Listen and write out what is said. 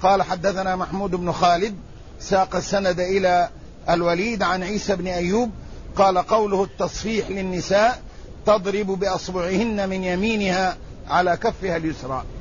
قال حدثنا محمود بن خالد ساق السند إلى الوليد عن عيسى بن أيوب قال قوله التصفيح للنساء تضرب بأصبعهن من يمينها على كفها اليسرى.